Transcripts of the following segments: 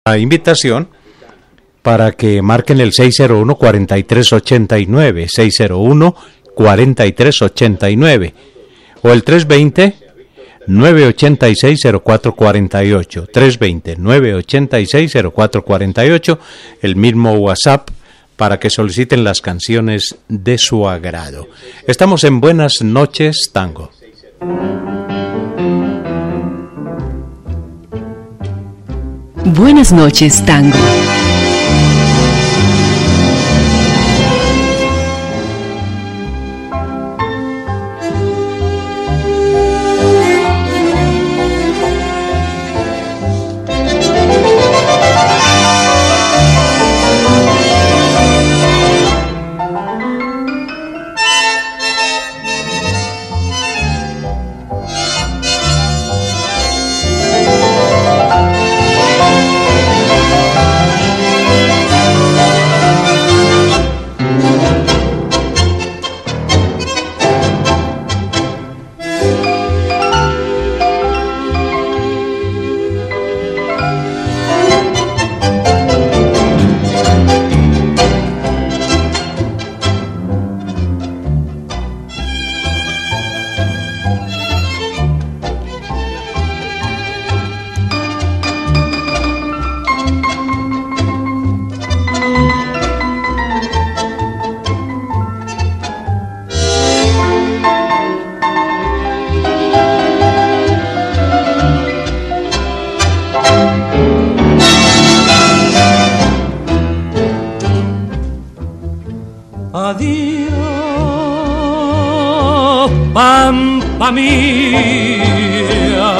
invitación para que marquen el 601-4389, 601-4389 o el 320-986-0448, 320-986-0448, el mismo WhatsApp para que soliciten las canciones de su agrado. Estamos en Buenas Noches Tango. Buenas noches, Tango. Pampa mía,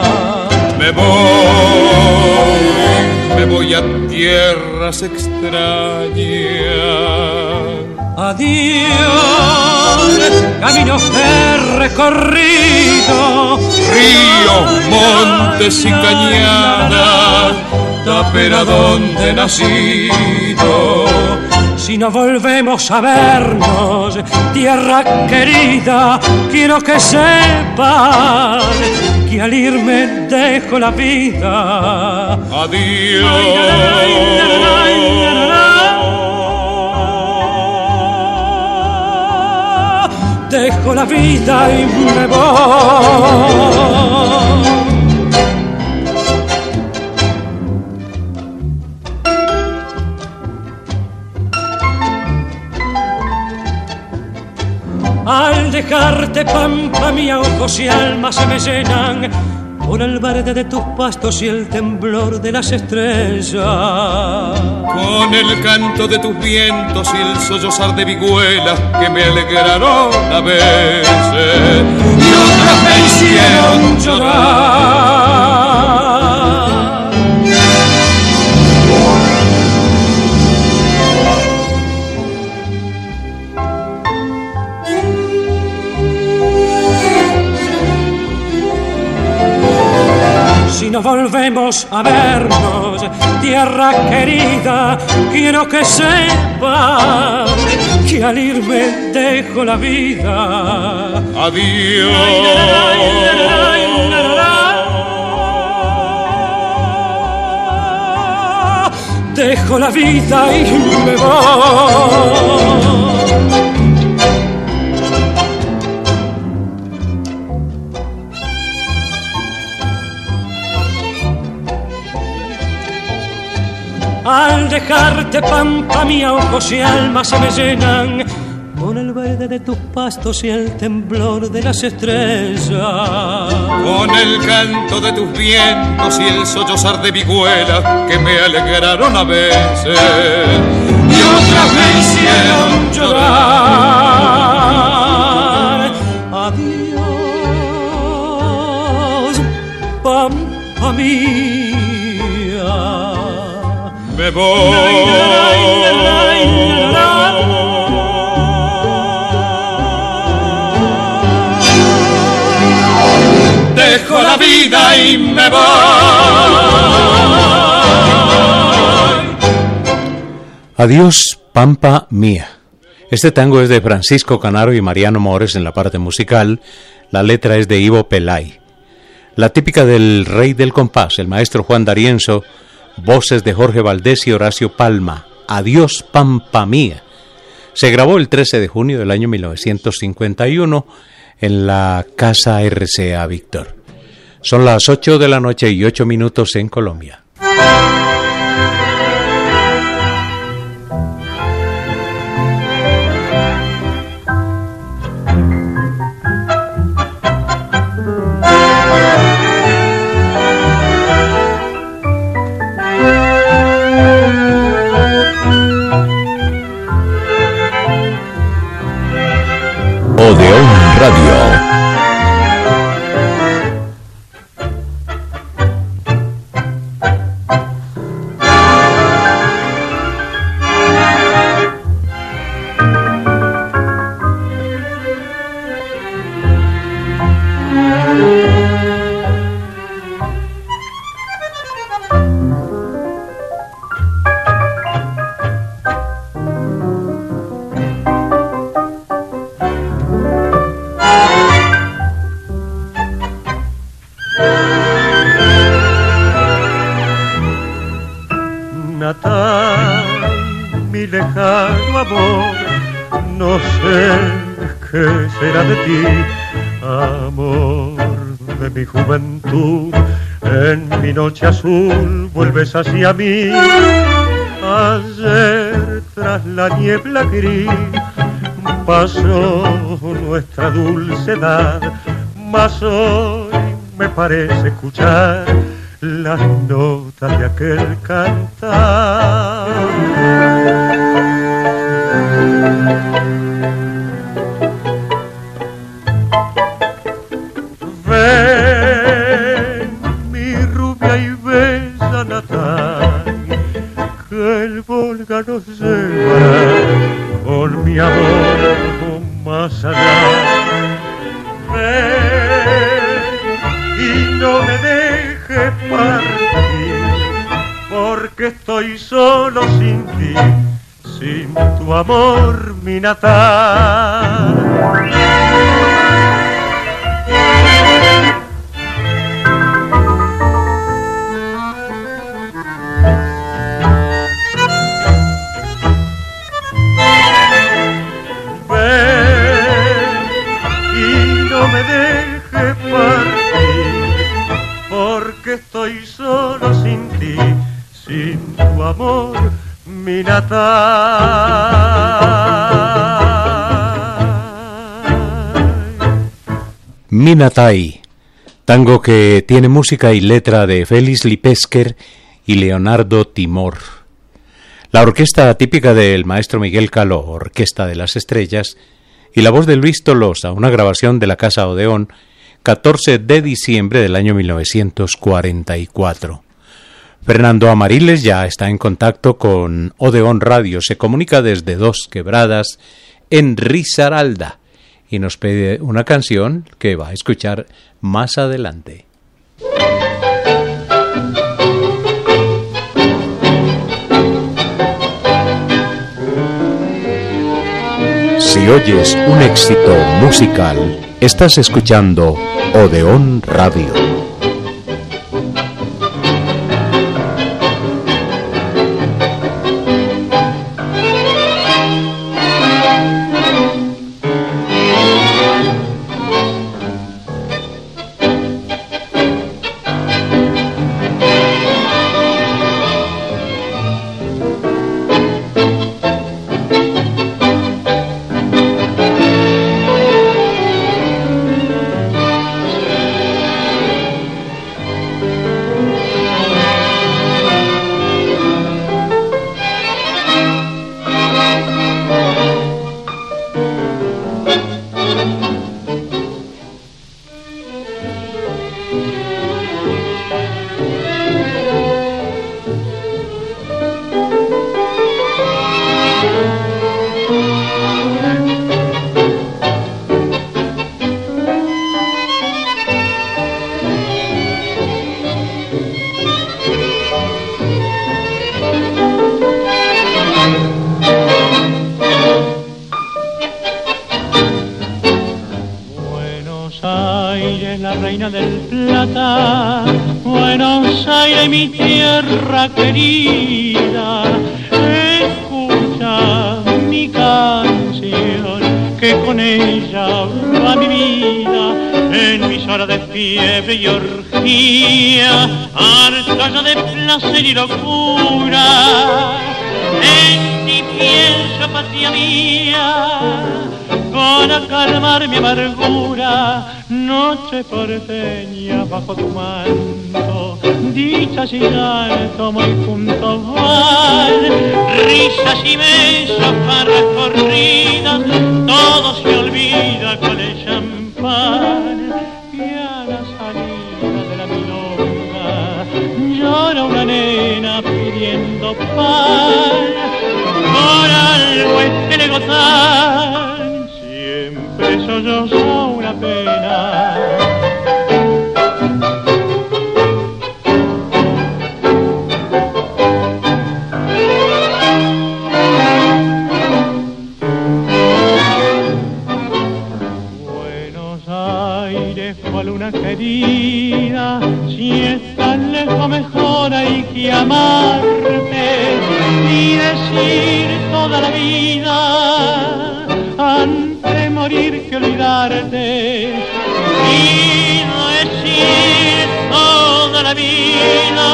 me voy a tierras extrañas. Adiós, caminos que he recorrido, ríos, montes y cañadas, tapera donde he nacido. Si no volvemos a vernos, tierra querida, quiero que sepas que al irme dejo la vida. Adiós. Dejo la vida y me voy. Al dejarte, pampa mía, ojos y alma se me llenan por el verde de tus pastos y el temblor de las estrellas. Con el canto de tus vientos y el sollozar de vihuelas que me alegraron a veces y otras me hicieron llorar. Si no volvemos a vernos, tierra querida, quiero que sepas que al irme dejo la vida. Adiós. Dejo la vida y me voy. Al dejarte, pampa mía, ojos y alma se me llenan con el verde de tus pastos y el temblor de las estrellas. Con el canto de tus vientos y el sollozar de vihuelas que me alegraron a veces y otras me hicieron llorar. Adiós, pampa mía. Me voy. Dejo la vida y me voy. Adiós, pampa mía. Este tango es de Francisco Canaro y Mariano Mores en la parte musical. La letra es de Ivo Pelay. La típica del rey del compás, el maestro Juan D'Arienzo, voces de Jorge Valdés y Horacio Palma, Adiós Pampa Mía. Se grabó el 13 de junio del año 1951 en la Casa RCA Víctor. Son las 8 de la noche y 8 minutos en Colombia. Odeón Radio. Mi lejano amor, no sé qué será de ti, amor de mi juventud. En mi noche azul vuelves hacia mí. Ayer tras la niebla gris pasó nuestra dulce edad, mas hoy me parece escuchar las notas de aquel cantar. Ven, mi rubia y bella natal, que el Volga nos llevará con mi amor más allá. Ven y no me dejes partir, porque estoy solo sin ti, sin tu amor, mi natal. Ven y no me dejes partir, porque estoy solo sin ti, sin tu amor, mi natal. Minatai, tango que tiene música y letra de Félix Lipesker y Leonardo Timor. La orquesta típica del maestro Miguel Caló, Orquesta de las Estrellas, y la voz de Luis Tolosa, una grabación de la Casa Odeón, 14 de diciembre del año 1944. Fernando Amariles ya está en contacto con Odeón Radio, se comunica desde Dos Quebradas, en Risaralda, y nos pide una canción que va a escuchar más adelante. Si oyes un éxito musical, estás escuchando Odeón Radio. Reina del Plata, Buenos Aires, mi tierra tierra querida, escucha mi canción, que con ella va mi vida, en mis horas de fiebre y orgía, harta ya de placer y locura, en ti pienso, patria mía, para calmar mi amargura. Noche porteña bajo tu manto, dichas y llanto muy juntos van, risas y besos, farras corridas, todo se olvida con el champán. Y a la salida de la milonga llora una nena pidiendo pan, por algo es que le gozan, siempre solloza una pena. Buenos Aires, cual luna querida, si estás lejos mejor hay que amarte y decir toda la vida antes de morir que olvidarte, y decir toda la vida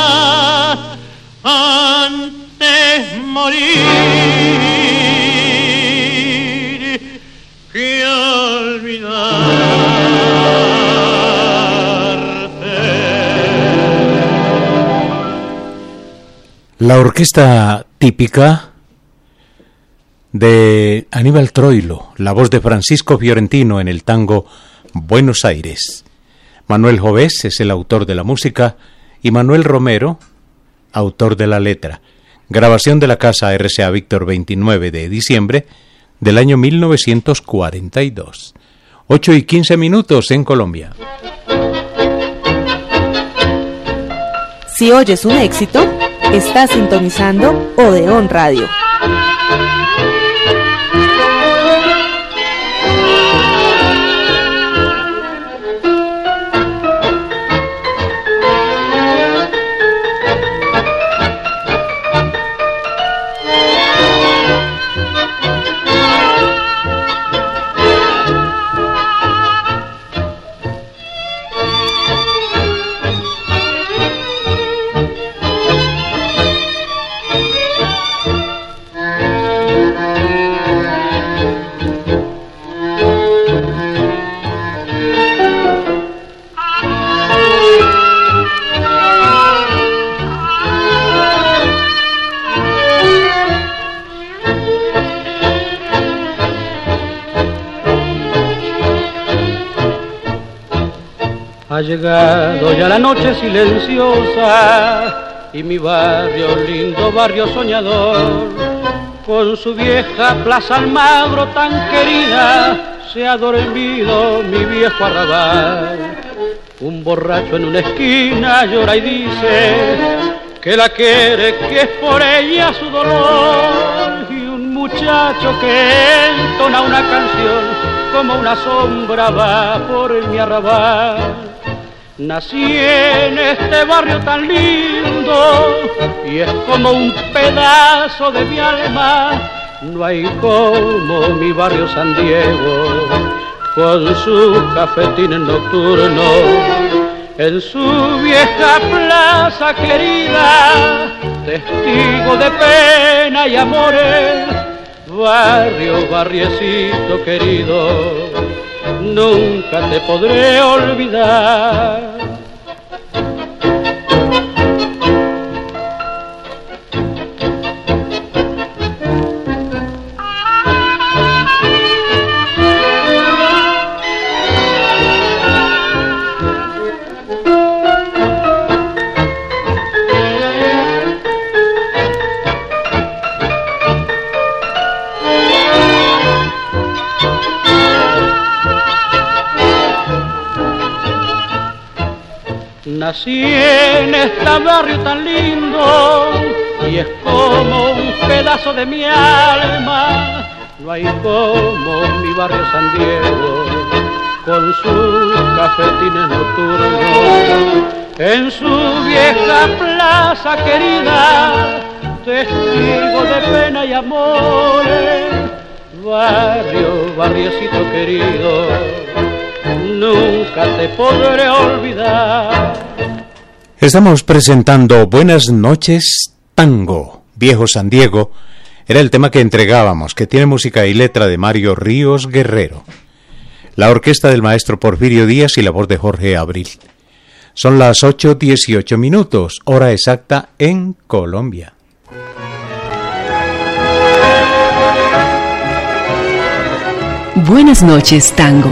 antes de morir que olvidarte. La orquesta típica de Aníbal Troilo, la voz de Francisco Fiorentino en el tango Buenos Aires. Manuel Jovés es el autor de la música y Manuel Romero, autor de la letra. Grabación de la casa RCA Víctor 29 de diciembre del año 1942. 8:15 en Colombia. Si oyes un éxito, estás sintonizando Odeón Radio. Ha llegado ya la noche silenciosa y mi barrio, lindo barrio soñador, con su vieja plaza Almagro tan querida, se ha dormido mi viejo arrabal. Un borracho en una esquina llora y dice que la quiere, que es por ella su dolor, y un muchacho que entona una canción como una sombra va por mi arrabal. Nací en este barrio tan lindo y es como un pedazo de mi alma. No hay como mi barrio San Diego con sus cafetines nocturnos, en su vieja plaza querida, testigo de pena y amores. Barrio, barriecito querido, nunca te podré olvidar. Nací en este barrio tan lindo y es como un pedazo de mi alma. No hay como mi barrio San Diego con sus cafetines nocturnos, en su vieja plaza querida, testigo de pena y amores, barrio, barriocito querido, nunca te podré olvidar. Estamos presentando Buenas noches, Tango. Viejo San Diego era el tema que entregábamos, que tiene música y letra de Mario Ríos Guerrero, la orquesta del maestro Porfirio Díaz y la voz de Jorge Abril. Son las 8:18, hora exacta en Colombia. Buenas noches, Tango.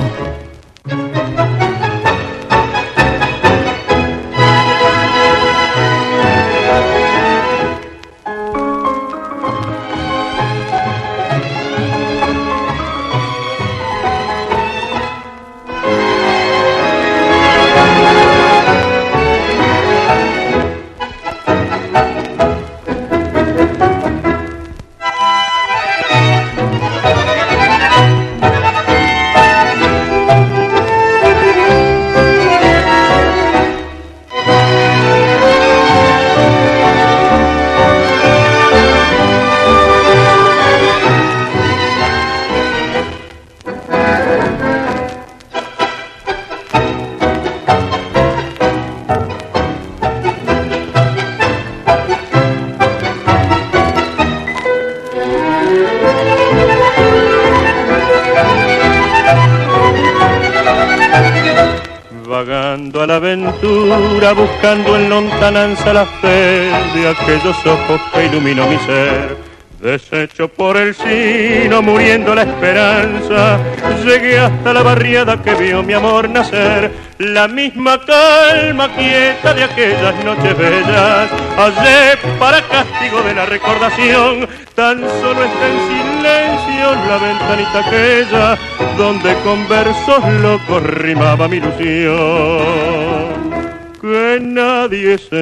Vagando a la aventura, buscando en lontananza la fe de aquellos ojos que iluminó mi ser. Deshecho por el sino, muriendo la esperanza, llegué hasta la barriada que vio mi amor nacer. La misma calma quieta de aquellas noches bellas, hallé para castigo de la recordación. Tan solo está en silencio la ventanita aquella, donde con versos locos rimaba mi ilusión. Que nadie se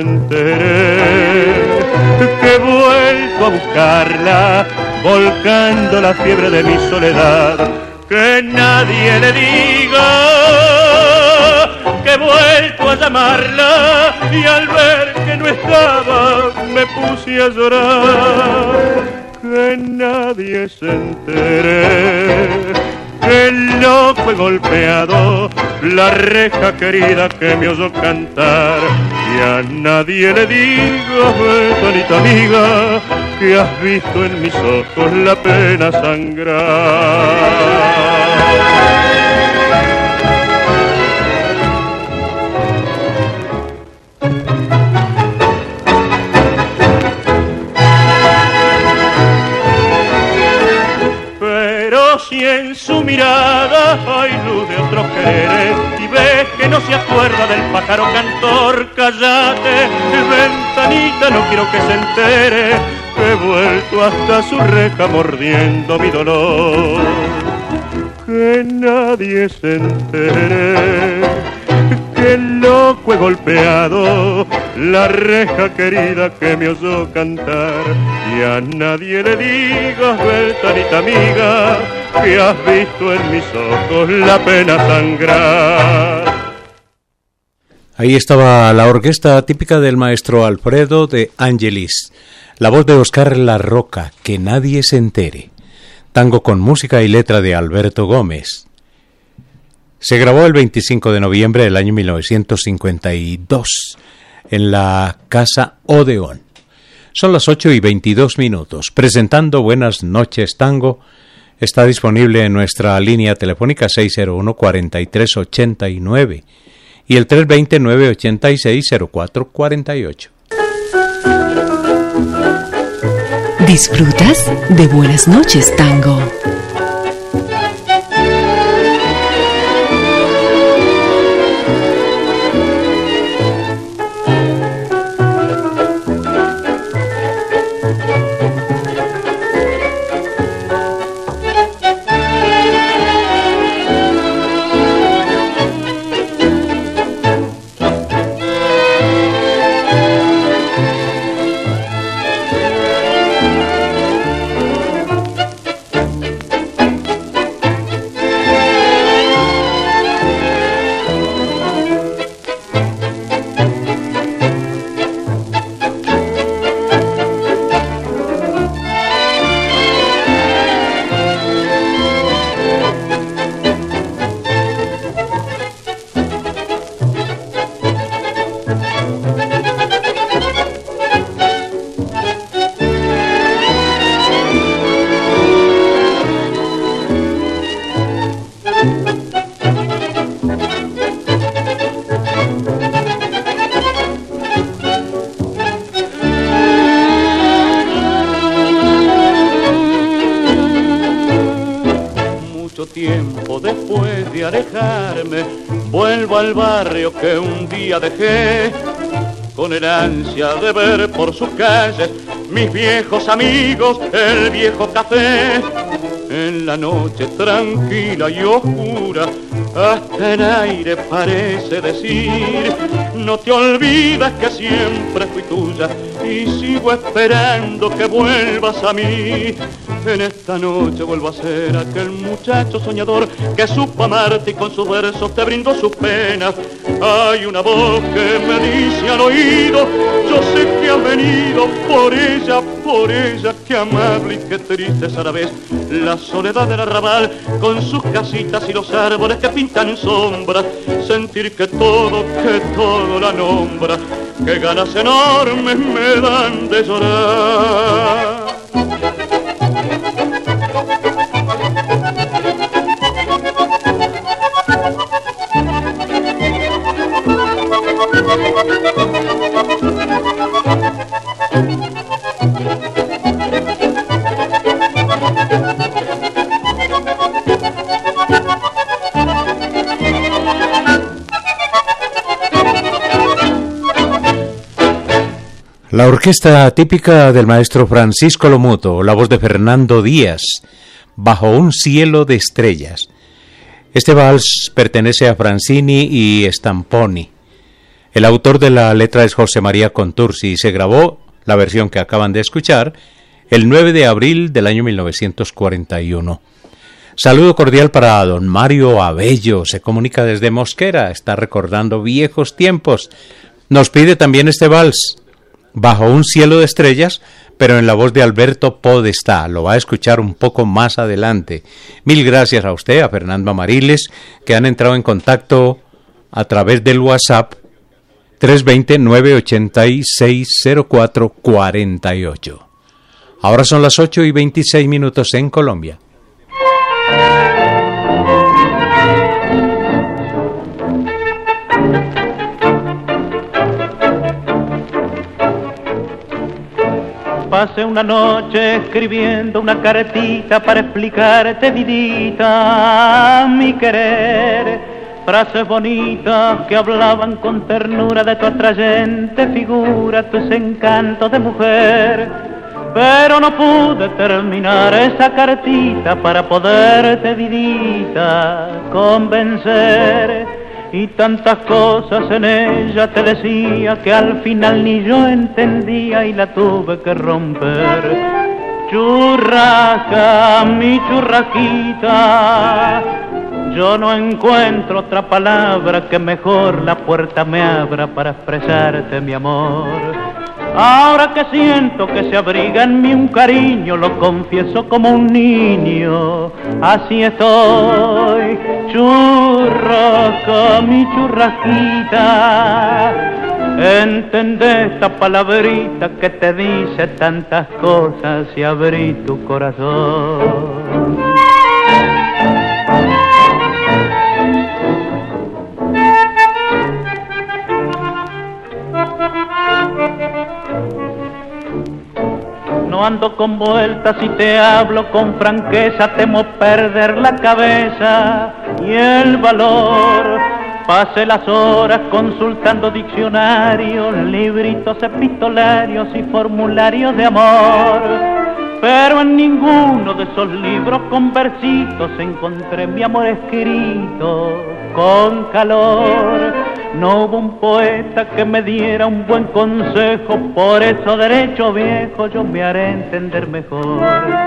entere que he vuelto a buscarla, volcando la fiebre de mi soledad. Que nadie le diga que he vuelto a llamarla, y al ver que no estaba me puse a llorar. Que nadie se entere que loco he golpeado la reja querida que me oyó cantar. Y a nadie le digas, bonita amiga, que has visto en mis ojos la pena sangrar. Si en su mirada hay luz de otros quereres y ves que no se acuerda del pájaro cantor, cállate, ventanita, no quiero que se entere que he vuelto hasta su reja mordiendo mi dolor. Que nadie se entere que loco he golpeado la reja querida que me oyó cantar. Y a nadie le digas, ventanita amiga, que has visto en mis ojos la pena sangrar. Ahí estaba la orquesta típica del maestro Alfredo de Angelis, la voz de Oscar La Roca, Que nadie se entere, tango con música y letra de Alberto Gómez. Se grabó el 25 de noviembre del año 1952 en la Casa Odeón. Son las 8:22, presentando Buenas noches, Tango. Está disponible en nuestra línea telefónica 601-4389 y el 320-986-0448. ¿Disfrutas de Buenas noches, Tango? Cuánto tiempo después de alejarme, vuelvo al barrio que un día dejé, con el ansia de ver por sus calles mis viejos amigos, el viejo café. En la noche tranquila y oscura, hasta el aire parece decir: no te olvides que siempre fui tuya y sigo esperando que vuelvas a mí. En esta noche vuelvo a ser aquel muchacho soñador que supo amarte y con sus versos te brindó sus penas. Hay una voz que me dice al oído: yo sé que has venido por ella, qué amable y qué triste es a la vez la soledad del arrabal, con sus casitas y los árboles que pintan sombras. Sentir que todo la nombra, que ganas enormes me dan de llorar. La orquesta típica del maestro Francisco Lomuto, la voz de Fernando Díaz, Bajo un cielo de estrellas. Este vals pertenece a Francini y Stamponi. El autor de la letra es José María Contursi y se grabó, la versión que acaban de escuchar, el 9 de abril del año 1941. Saludo cordial para don Mario Abello, se comunica desde Mosquera, está recordando viejos tiempos. Nos pide también este vals, Bajo un cielo de estrellas, pero en la voz de Alberto Podestá. Lo va a escuchar un poco más adelante. Mil gracias a usted, a Fernando Amariles, que han entrado en contacto a través del WhatsApp 320-986-0448. Ahora son las 8:26 en Colombia. Pasé una noche escribiendo una cartita para explicarte, vidita, mi querer. Frases bonitas que hablaban con ternura de tu atrayente figura, tus encantos de mujer. Pero no pude terminar esa cartita para poderte, vidita, convencer. Y tantas cosas en ella te decía que al final ni yo entendía y la tuve que romper. Churrasca, mi churrasquita, yo no encuentro otra palabra que mejor la puerta me abra para expresarte mi amor. Ahora que siento que se abriga en mí un cariño, lo confieso como un niño, así estoy. Churrasca, mi churrasquita, entendé esta palabrita que te dice tantas cosas y abrí tu corazón. No ando con vueltas y te hablo con franqueza, temo perder la cabeza y el valor. Pasé las horas consultando diccionarios, libritos epistolarios y formularios de amor, pero en ninguno de esos libros con versitos encontré mi amor escrito con calor. No hubo un poeta que me diera un buen consejo, por eso derecho viejo yo me haré entender mejor.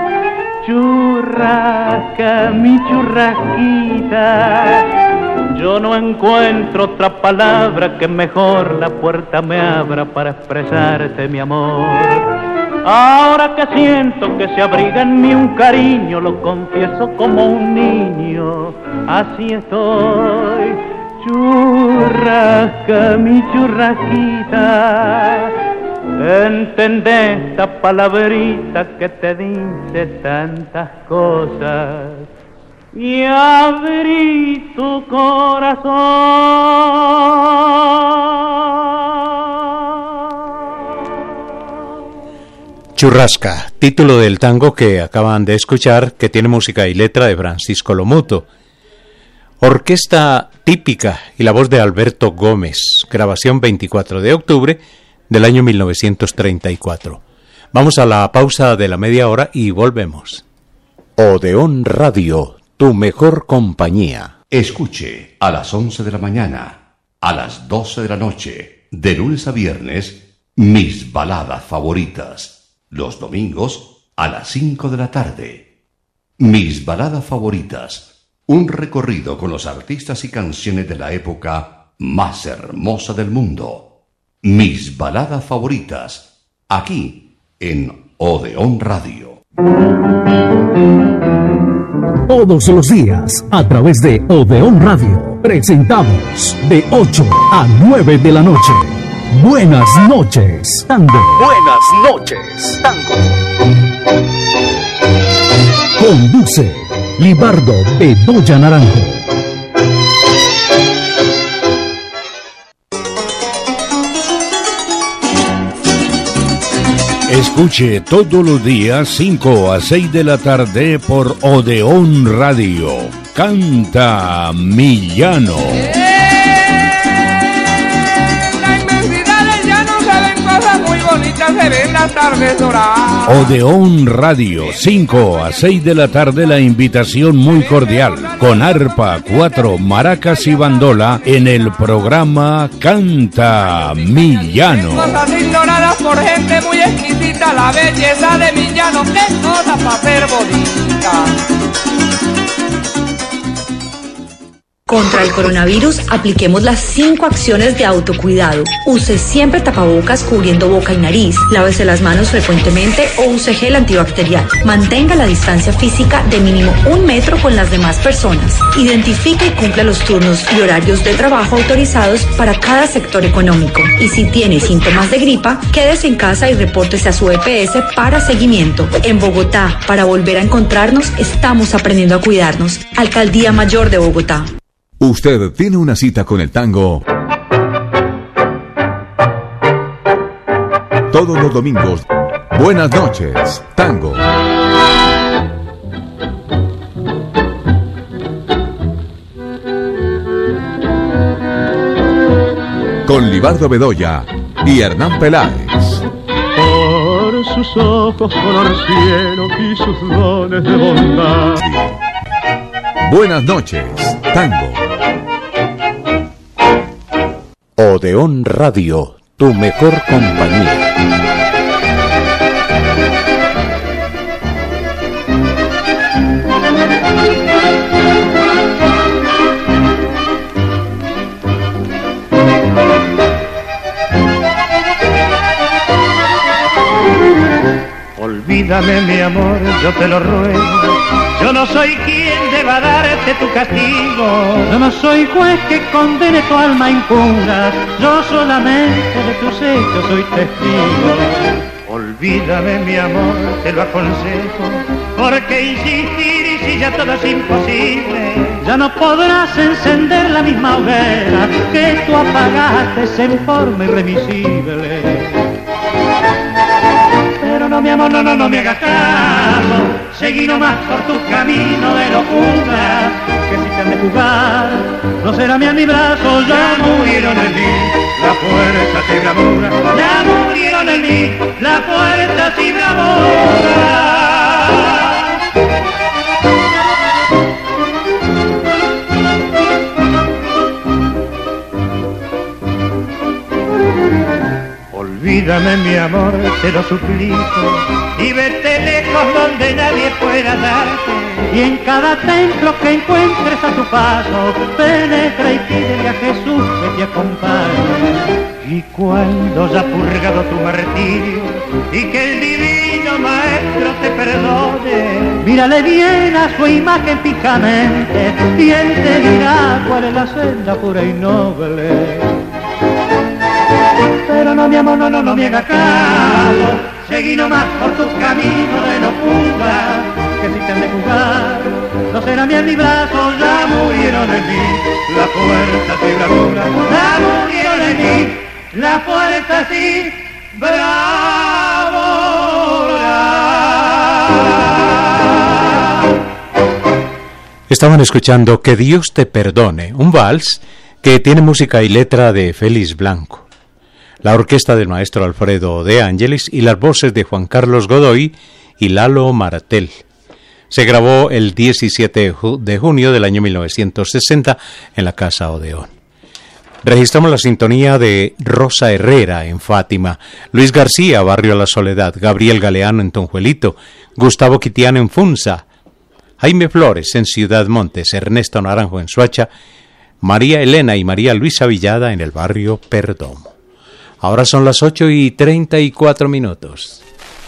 Churrasca, mi churrasquita, yo no encuentro otra palabra que mejor la puerta me abra para expresarte mi amor. Ahora que siento que se abriga en mí un cariño, lo confieso como un niño, así estoy. Churrasca, mi churrasquita, entendé esta palabrita que te dice tantas cosas y abrí tu corazón. Churrasca, título del tango que acaban de escuchar, que tiene música y letra de Francisco Lomuto. Orquesta típica y la voz de Alberto Gómez, grabación 24 de octubre del año 1934. Vamos a la pausa de la media hora y volvemos. Odeón Radio, tu mejor compañía. Escuche a las 11 de la mañana, a las 12 de la noche, de lunes a viernes, mis baladas favoritas. Los domingos a las 5 de la tarde. Mis baladas favoritas. Un recorrido con los artistas y canciones de la época más hermosa del mundo. Mis baladas favoritas. Aquí en Odeón Radio. Todos los días, a través de Odeón Radio, presentamos de 8 a 9 de la noche. Buenas noches, tango. Buenas noches, tango. Conduce Libardo Bedoya Naranjo. Escuche todos los días 5 a 6 de la tarde por Odeón Radio. Canta Millano. Se ven las tardes doradas. Odeón Radio, 5 a 6 de la tarde, la invitación muy cordial, con arpa, 4 maracas y bandola, en el programa Canta Millano. Cosas ignoradas por gente muy exquisita, la belleza de Millano, qué cosa para ser bonita. Contra el coronavirus, apliquemos las 5 acciones de autocuidado. Use siempre tapabocas cubriendo boca y nariz. Lávese las manos frecuentemente o use gel antibacterial. Mantenga la distancia física de mínimo 1 metro con las demás personas. Identifique y cumpla los turnos y horarios de trabajo autorizados para cada sector económico. Y si tiene síntomas de gripa, quédese en casa y repórtese a su EPS para seguimiento. En Bogotá, para volver a encontrarnos, estamos aprendiendo a cuidarnos. Alcaldía Mayor de Bogotá. Usted tiene una cita con el tango todos los domingos. Buenas noches, tango. Con Libardo Bedoya y Hernán Peláez. Por sus ojos color cielo y sus dones de bondad. Buenas noches, tango. Odeón Radio, tu mejor compañía. Olvídame, mi amor, yo te lo ruego. Yo no soy quien deba darte tu castigo. Yo no soy juez que condene tu alma impura. Yo solamente de tus hechos soy testigo. Olvídame, mi amor, te lo aconsejo. Porque insistir y si ya todo es imposible. Ya no podrás encender la misma hoguera que tú apagaste en forma irremisible. Pero no, mi amor, no me hagas caso. Seguí nomás por tu camino de locura. Que si te han de jugar, no será mi brazo. Ya murieron en mí la fuerza y bravura. Ya murieron en mí la fuerza y bravura. Olvídame, mi amor, te lo suplico, y vete lejos donde nadie pueda darte. Y en cada templo que encuentres a tu paso, penetra y pídele a Jesús que te acompañe. Y cuando ya purgado tu martirio, y que el divino maestro te perdone, mírale bien a su imagen fijamente, y él te dirá cuál es la senda pura y noble. Pero no, mi amor, no me hagas caso. Seguí nomás por tu camino de locura. Que si te han de jugar, no será mi en mi brazo. Ya murieron en mí la fuerza y bravura. Ya murieron en mí la fuerza y bravura. Estaban escuchando Que Dios te perdone, un vals que tiene música y letra de Félix Blanco, la orquesta del maestro Alfredo de Ángelis y las voces de Juan Carlos Godoy y Lalo Martel. Se grabó el 17 de junio del año 1960 en la Casa Odeón. Registramos la sintonía de Rosa Herrera en Fátima, Luis García, Barrio La Soledad, Gabriel Galeano en Tonjuelito, Gustavo Quitiano en Funza, Jaime Flores en Ciudad Montes, Ernesto Naranjo en Soacha, María Elena y María Luisa Villada en el barrio Perdomo. Ahora son las 8:34.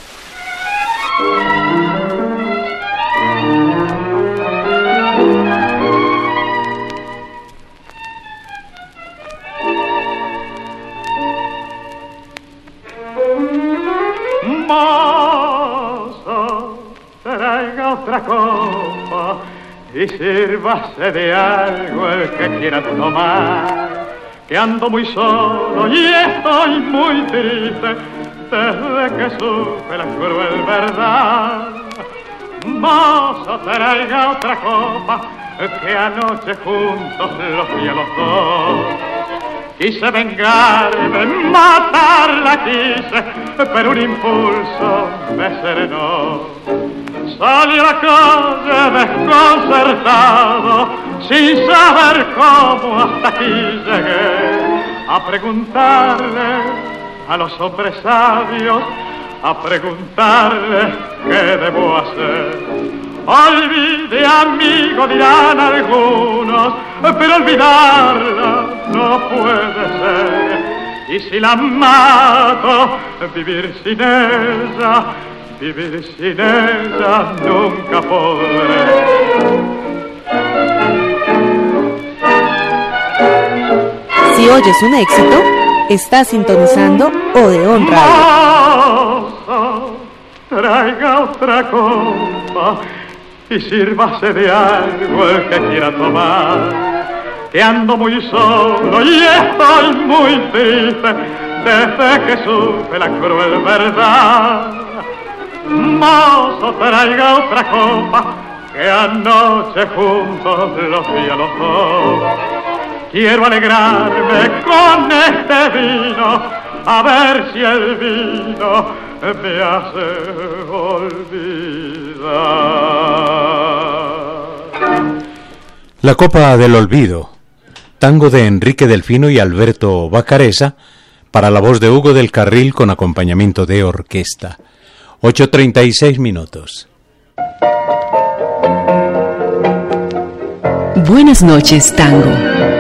Traiga otra copa y sírvase de algo el que quiera tomar, que ando muy solo y estoy muy triste desde que supe la cruel verdad. Mozo, traiga otra copa, que anoche juntos los vi a los dos. Quise vengarme, matarla quise, pero un impulso me serenó. Salí a la calle desconcertado, sin saber cómo hasta aquí llegué, a preguntarle a los hombres sabios, a preguntarle qué debo hacer. Olvide, amigo, dirán algunos, pero olvidarla no puede ser. Y si la mato, vivir sin ella nunca podré. Si oyes un éxito, estás sintonizando Odeón Radio. Traiga otra copa y sírvase de algo el que quiera tomar, que ando muy solo y estoy muy triste desde que supe la cruel verdad. Mozo, traiga otra copa, que anoche juntos los vi a los dos. Quiero alegrarme con este vino, a ver si el vino me hace olvidar. La Copa del Olvido, tango de Enrique Delfino y Alberto Bacareza, para la voz de Hugo del Carril con acompañamiento de orquesta. 8:36. Buenas noches, tango.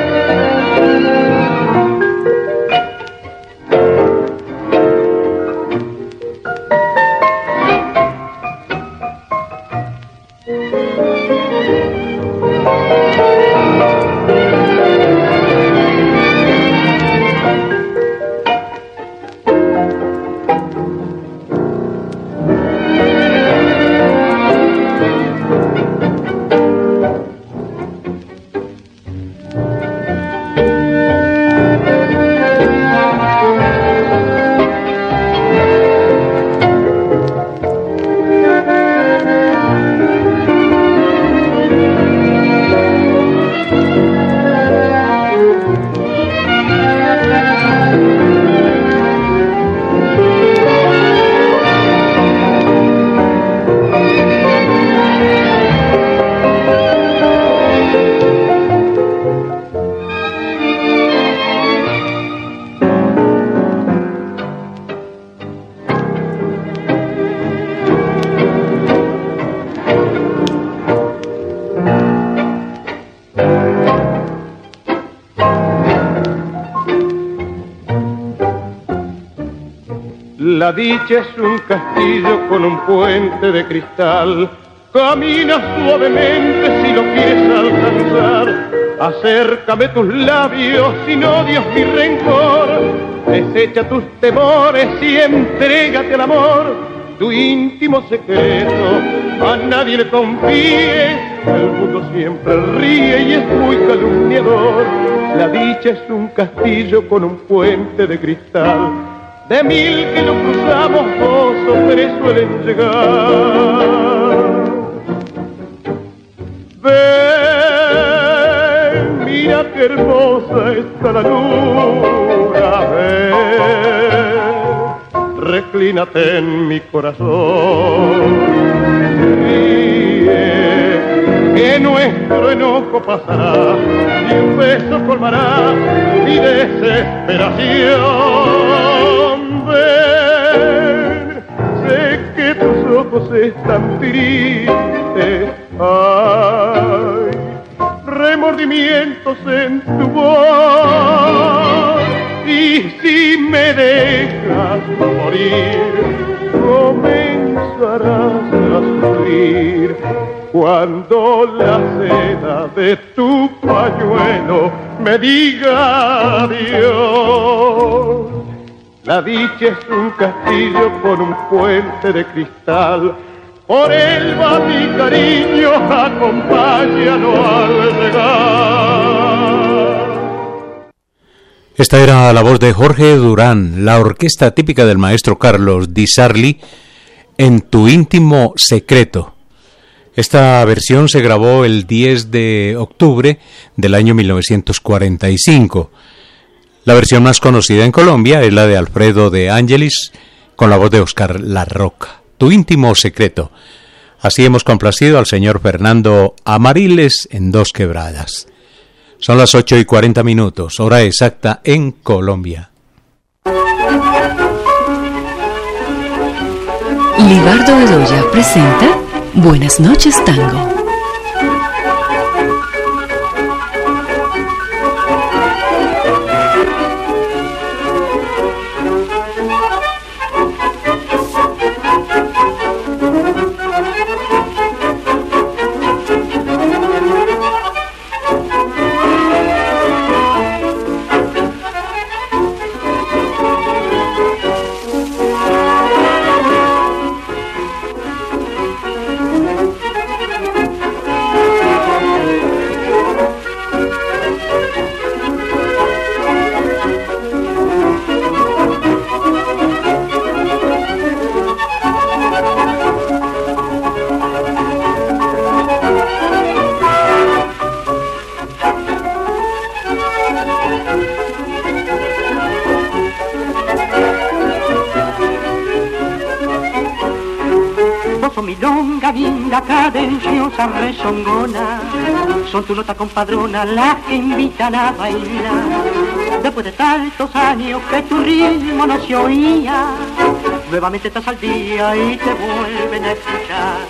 La dicha es un castillo con un puente de cristal. Camina suavemente si lo quieres alcanzar. Acércame tus labios sin odios ni rencor. Desecha tus temores y entrégate al amor. Tu íntimo secreto a nadie le confíe. El mundo siempre ríe y es muy calumniador. La dicha es un castillo con un puente de cristal. De 1000 que lo cruzamos, 2 o 3 suelen llegar. qué hermosa está la luna, reclínate en mi corazón, ríe, que nuestro enojo pasará y un beso colmará mi desesperación. Ven, sé que tus ojos están tristes, ay, remordimientos en tu voz, y si me dejas morir, comenzarás a sufrir cuando la seda de tu pañuelo me diga adiós. La dicha es un castillo con un puente de cristal, por él va mi cariño, acompáñalo al llegar. Esta era la voz de Jorge Durán, la orquesta típica del maestro Carlos Di Sarli, En tu íntimo secreto. Esta versión se grabó el 10 de octubre del año 1945. La versión más conocida en Colombia es la de Alfredo de Ángelis, con la voz de Oscar La Roca. Tu íntimo secreto. Así hemos complacido al señor Fernando Amariles en Dos Quebradas. Son las 8:40, hora exacta en Colombia. Libardo Bedoya presenta Buenas noches, Tango. Linda, cadenciosa, rezongona, son tu nota compadrona las que invitan a bailar. Después de tantos años que tu ritmo no se oía, nuevamente estás al día y te vuelven a escuchar.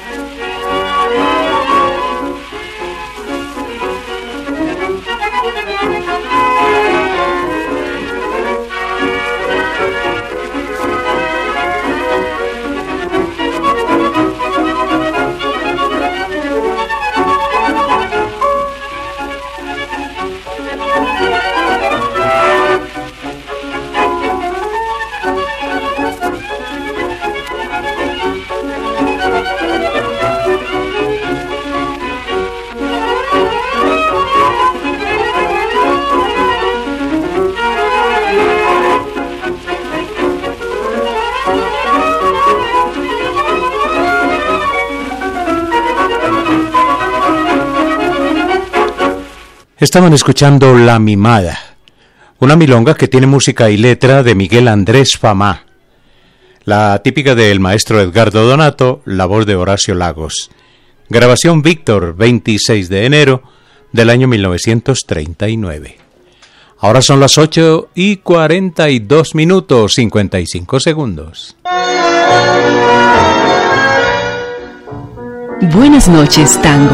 Estaban escuchando La Mimada, una milonga que tiene música y letra de Miguel Andrés Famá, la típica del maestro Edgardo Donato, la voz de Horacio Lagos. Grabación Víctor, 26 de enero del año 1939. Ahora son las 8:42, 55 segundos. Buenas noches, Tango.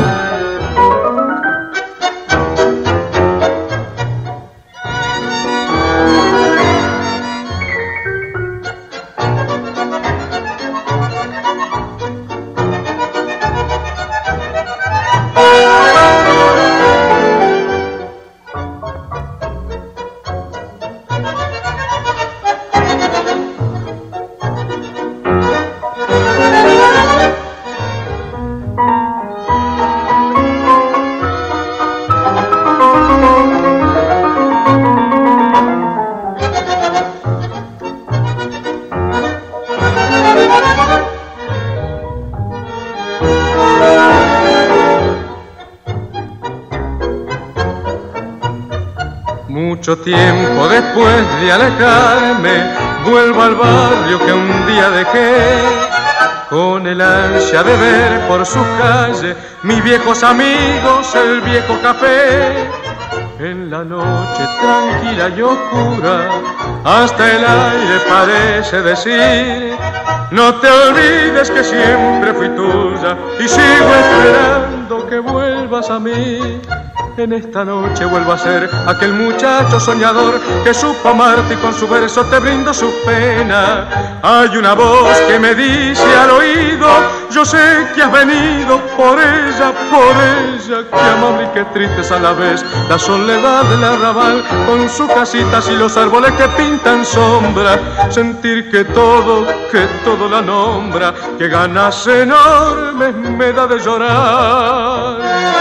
Mucho tiempo después de alejarme, vuelvo al barrio que un día dejé, con el ansia de ver por su calle mis viejos amigos, el viejo café. En la noche tranquila y oscura, hasta el aire parece decir: no te olvides que siempre fui tuya y sigo esperando que vuelvas a mí. En esta noche vuelvo a ser aquel muchacho soñador que supo amarte y con su verso te brindo su pena. Hay una voz que me dice al oído: yo sé que has venido por ella, qué amable y qué triste es a la vez la soledad del arrabal, con sus casitas y los árboles que pintan sombra. Sentir que todo la nombra, que ganas enormes me da de llorar.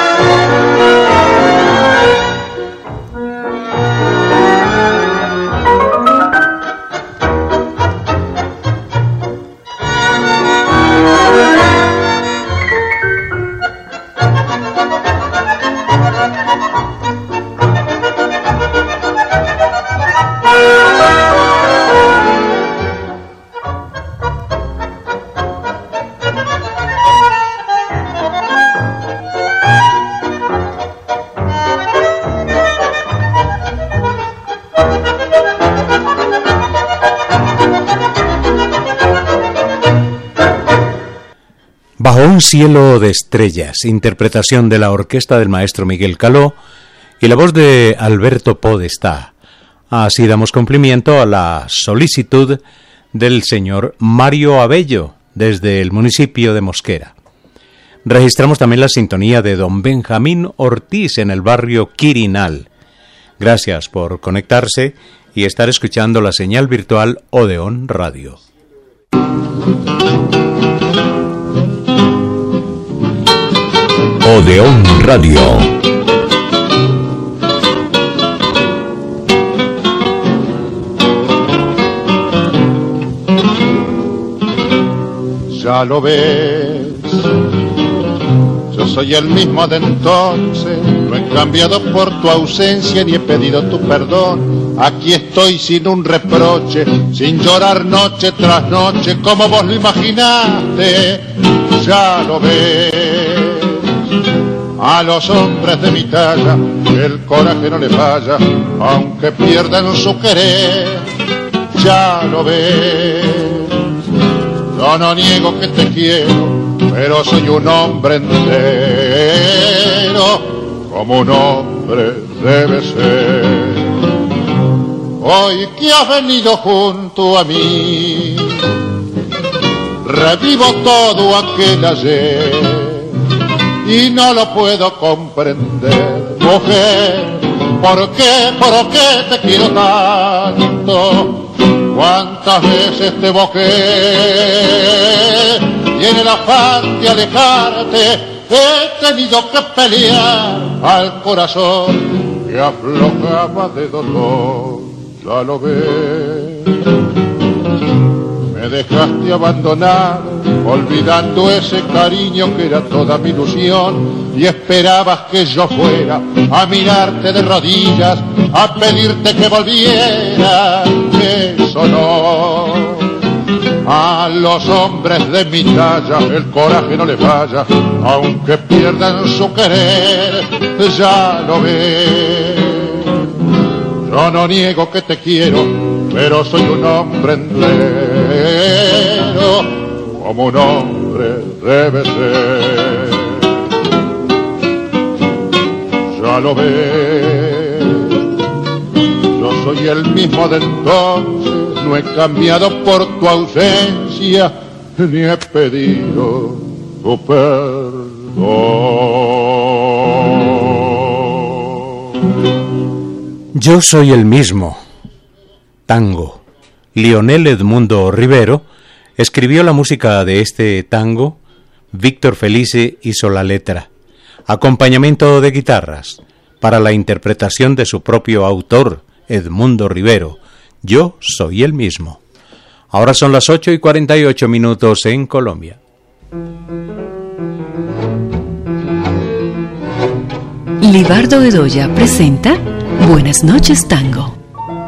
Bajo un cielo de estrellas, interpretación de la orquesta del maestro Miguel Caló y la voz de Alberto Podestá. Así damos cumplimiento a la solicitud del señor Mario Abello, desde el municipio de Mosquera. Registramos también la sintonía de don Benjamín Ortiz en el barrio Quirinal. Gracias por conectarse y estar escuchando la señal virtual Odeón Radio. Odeón Radio. Ya lo ves, yo soy el mismo de entonces, no he cambiado por tu ausencia ni he pedido tu perdón. Aquí estoy sin un reproche, sin llorar noche tras noche como vos lo imaginaste. Ya lo ves, a los hombres de mi talla el coraje no le falla, aunque pierdan su querer. Ya lo ves, yo no niego que te quiero, pero soy un hombre entero, como un hombre debe ser. Hoy que has venido junto a mí, revivo todo aquel ayer y no lo puedo comprender, mujer, ¿por qué te quiero tanto? ¿Cuántas veces te busqué y en el afán de alejarte he tenido que pelear al corazón que aflojaba de dolor? Ya lo ves, me dejaste abandonado, olvidando ese cariño que era toda mi ilusión, y esperabas que yo fuera a mirarte de rodillas, a pedirte que volviera. Eso no, a los hombres de mi talla el coraje no les falla, aunque pierdan su querer. Ya lo ves, yo no niego que te quiero, pero soy un hombre entero, como un hombre debe ser. Ya lo ves, yo soy el mismo de entonces, no he cambiado por tu ausencia, ni he pedido tu perdón. Yo soy el mismo. Tango. Lionel Edmundo Rivero escribió la música de este tango, Víctor Felice hizo la letra, acompañamiento de guitarras, para la interpretación de su propio autor, Edmundo Rivero, Yo soy el mismo. Ahora son las 8:48 en Colombia. Libardo Bedoya presenta Buenas noches, Tango.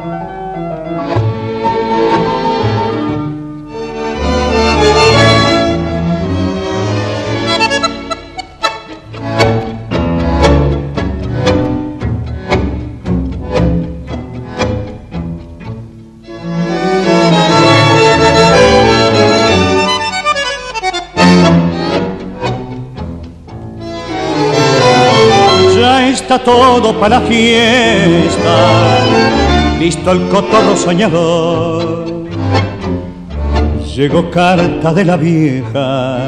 Está todo para la fiesta, listo el cotorro soñador. Llegó carta de la vieja,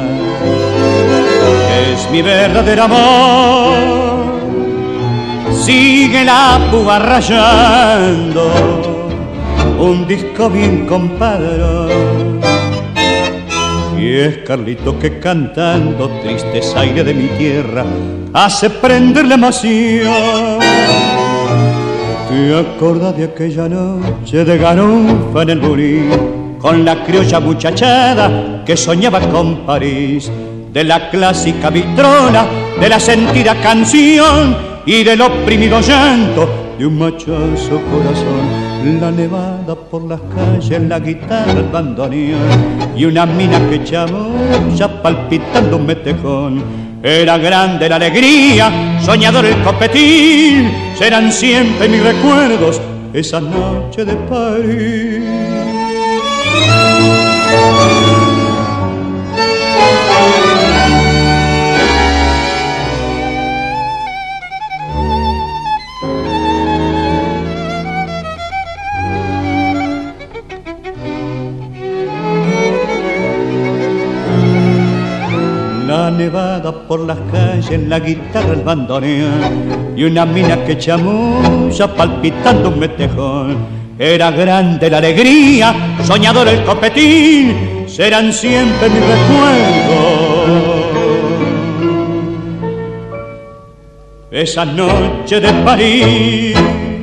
es mi verdadero amor. Sigue la púa rayando, un disco bien compadre. Y es Carlito que cantando tristes aires de mi tierra hace prender la emoción. ¿Te acordás de aquella noche de garufa en el Burí, con la criolla muchachada que soñaba con París? De la clásica vitrola, de la sentida canción y del oprimido llanto de un machazo corazón. La nevada por las calles, la guitarra, el bandoneón y una mina que chamulla palpitando un metejón. Era grande la alegría, soñador el copetín, serán siempre mis recuerdos esa noche de París. La nevada por las calles, la guitarra, el bandoneón y una mina que chamulla palpitando un metejón. Era grande la alegría, soñador el copetín, serán siempre mis recuerdos esa noche de París.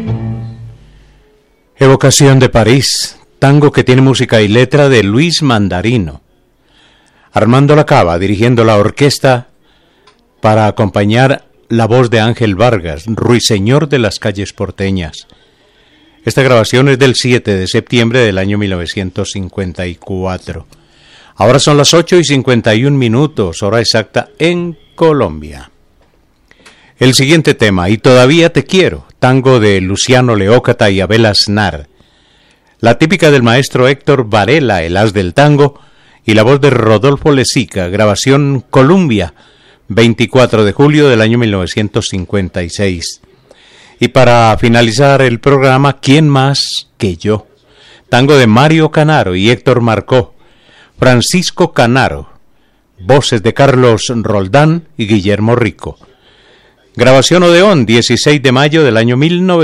Evocación de París, tango que tiene música y letra de Luis Mandarino. Armando Lacava dirigiendo la orquesta para acompañar la voz de Ángel Vargas, ruiseñor de las calles porteñas. Esta grabación es del 7 de septiembre del año 1954. Ahora son las 8:51, hora exacta en Colombia. El siguiente tema, Y todavía te quiero, tango de Luciano Leócata y Abel Aznar. La típica del maestro Héctor Varela, el as del tango, y la voz de Rodolfo Lezica, grabación Columbia, 24 de julio del año 1956. Y para finalizar el programa, ¿Quién más que yo? Tango de Mario Canaro y Héctor Marcó, Francisco Canaro, voces de Carlos Roldán y Guillermo Rico. Grabación Odeón, 16 de mayo del año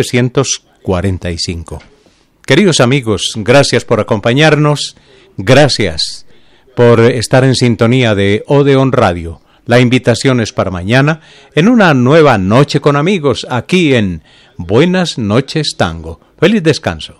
1945. Queridos amigos, gracias por acompañarnos, gracias por estar en sintonía de Odeón Radio. La invitación es para mañana en una nueva noche con amigos aquí en Buenas noches Tango. Feliz descanso.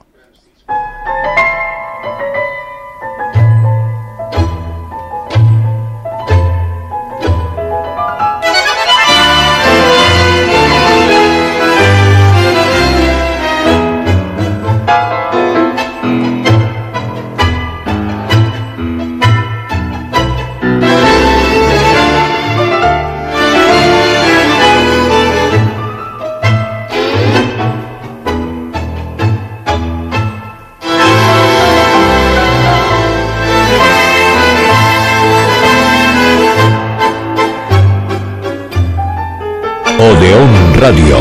Odeón Radio.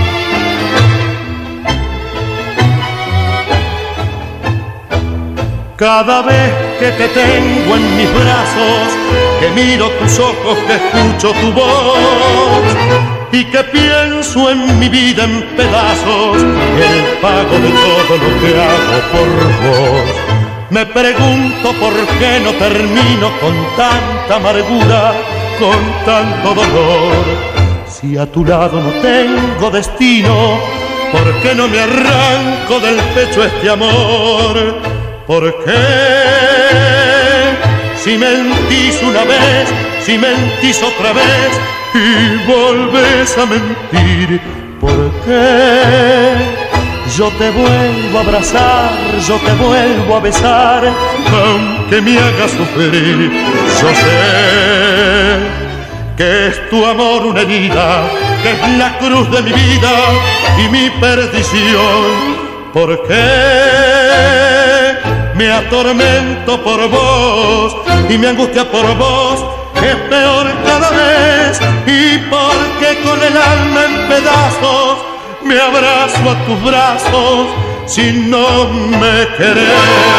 Cada vez que te tengo en mis brazos, que miro tus ojos, que escucho tu voz y que pienso en mi vida en pedazos, el pago de todo lo que hago por vos. Me pregunto por qué no termino con tanta amargura, con tanto dolor. Si a tu lado no tengo destino, ¿por qué no me arranco del pecho este amor? ¿Por qué? Si mentís una vez, si mentís otra vez y volvés a mentir, por qué yo te vuelvo a abrazar, yo te vuelvo a besar, aunque me hagas sufrir. Yo sé que es tu amor una herida, que es la cruz de mi vida y mi perdición. ¿Por qué me atormento por vos y me angustia por vos? Es peor cada vez. Y porque con el alma en pedazos me abrazo a tus brazos si no me querés.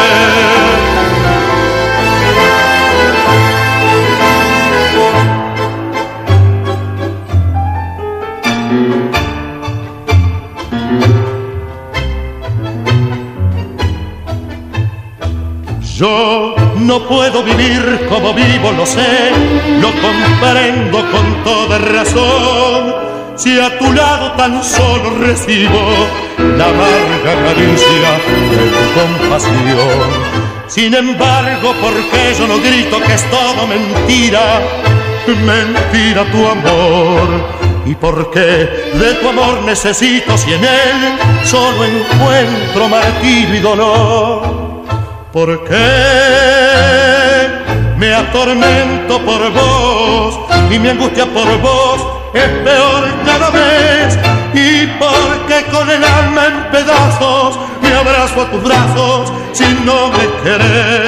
Yo no puedo vivir como vivo, lo sé, lo comprendo con toda razón. Si a tu lado tan solo recibo la amarga caricia de tu compasión. Sin embargo, ¿por qué yo no grito que es todo mentira? Mentira tu amor. ¿Y por qué de tu amor necesito si en él solo encuentro martirio y dolor? ¿Por qué me atormento por vos y mi angustia por vos es peor cada vez? Y porque con el alma en pedazos me abrazo a tus brazos si no me querés.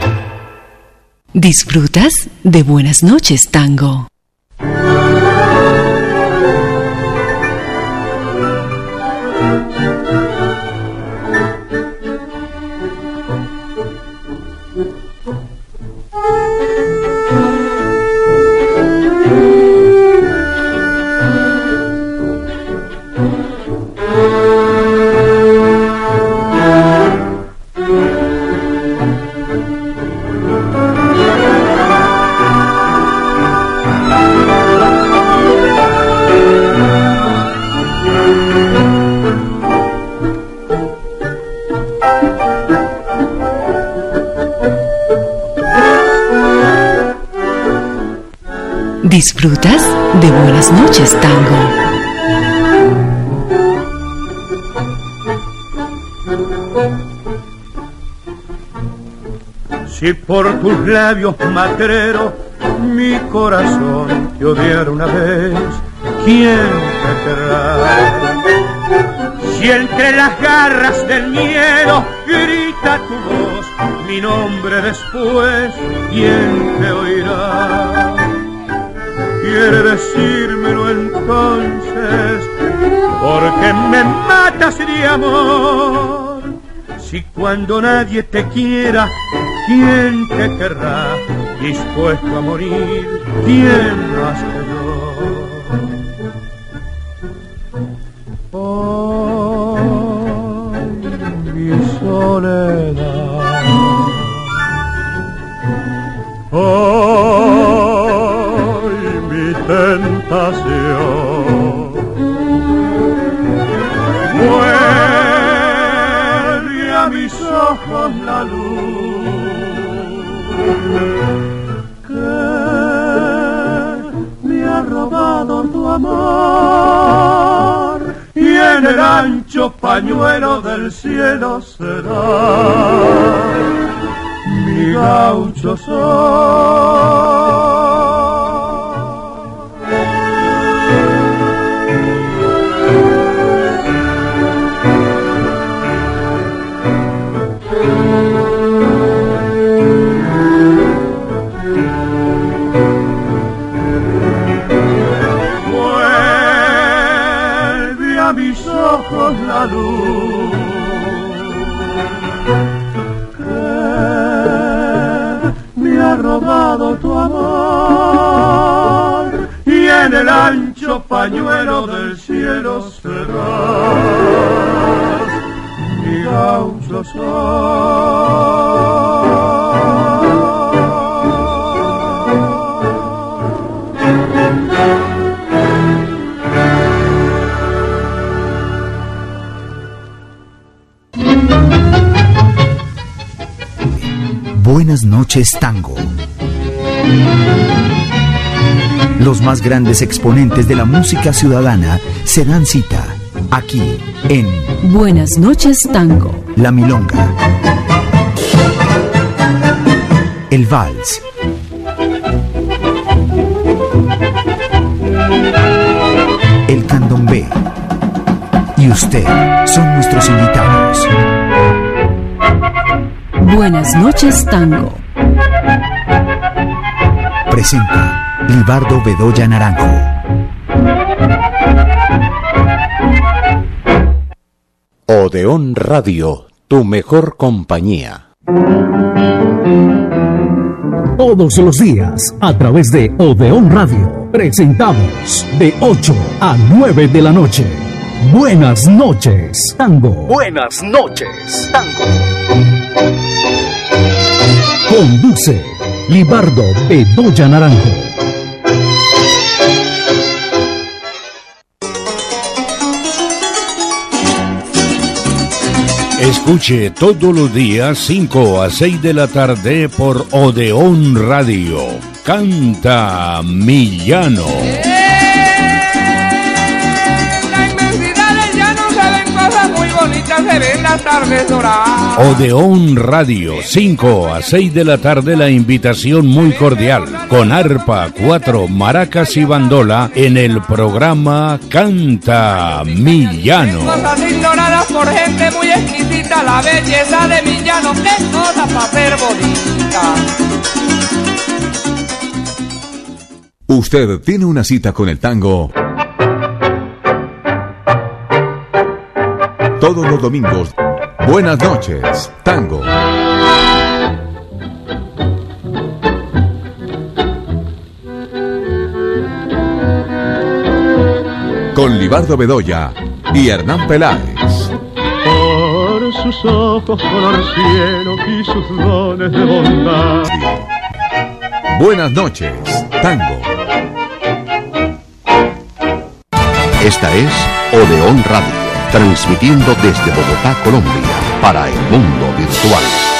¿Disfrutas de Buenas noches, Tango? ¿Disfrutas de Buenas noches, Tango? Si por tus labios matreros mi corazón te odiara una vez, ¿quién te querrá? Si entre las garras del miedo grita tu voz mi nombre después, ¿quién te oirá? Quiere decírmelo entonces, porque me matas de amor. Si cuando nadie te quiera, ¿quién te querrá? Dispuesto a morir, ¿quién más que yo? Oh, mi soledad. Oh, mi tentación. Vuelve a mis ojos la luz que me ha robado tu amor, y en el ancho pañuelo del cielo será mi gaucho sol. Vuelve a mis ojos la luz me ha robado tu amor, y en el ancho pañuelo del cielo serás mi gaucho sol. Buenas noches, Tango. Los más grandes exponentes de la música ciudadana se dan cita aquí en Buenas noches, Tango. La Milonga, el Vals, el Candombe y usted son nuestros invitados. Buenas noches, Tango. Presenta Libardo Bedoya Naranjo. Odeón Radio, tu mejor compañía. Todos los días, a través de Odeón Radio, presentamos de 8 a 9 de la noche. Buenas noches, Tango. Buenas noches, Tango. Conduce Libardo Bedoya Naranjo. Escuche todos los días 5 a 6 de la tarde por Odeón Radio. Canta Millano. La inmensidad del llano se ven cosas muy bonitas, se ven las tardes doradas. Odeón Radio, 5 a 6 de la tarde, la invitación muy cordial. Con arpa, 4 maracas y bandola en el programa Canta Millano. Cosas ignoradas por gente muy exquisita, la belleza de mi llano, qué cosa para ser bonita. Usted tiene una cita con el tango todos los domingos. Buenas noches, Tango. Con Libardo Bedoya y Hernán Peláez. Por sus ojos color cielo y sus dones de bondad. Buenas noches, Tango. Esta es Odeón Radio, transmitiendo desde Bogotá, Colombia, para el mundo virtual.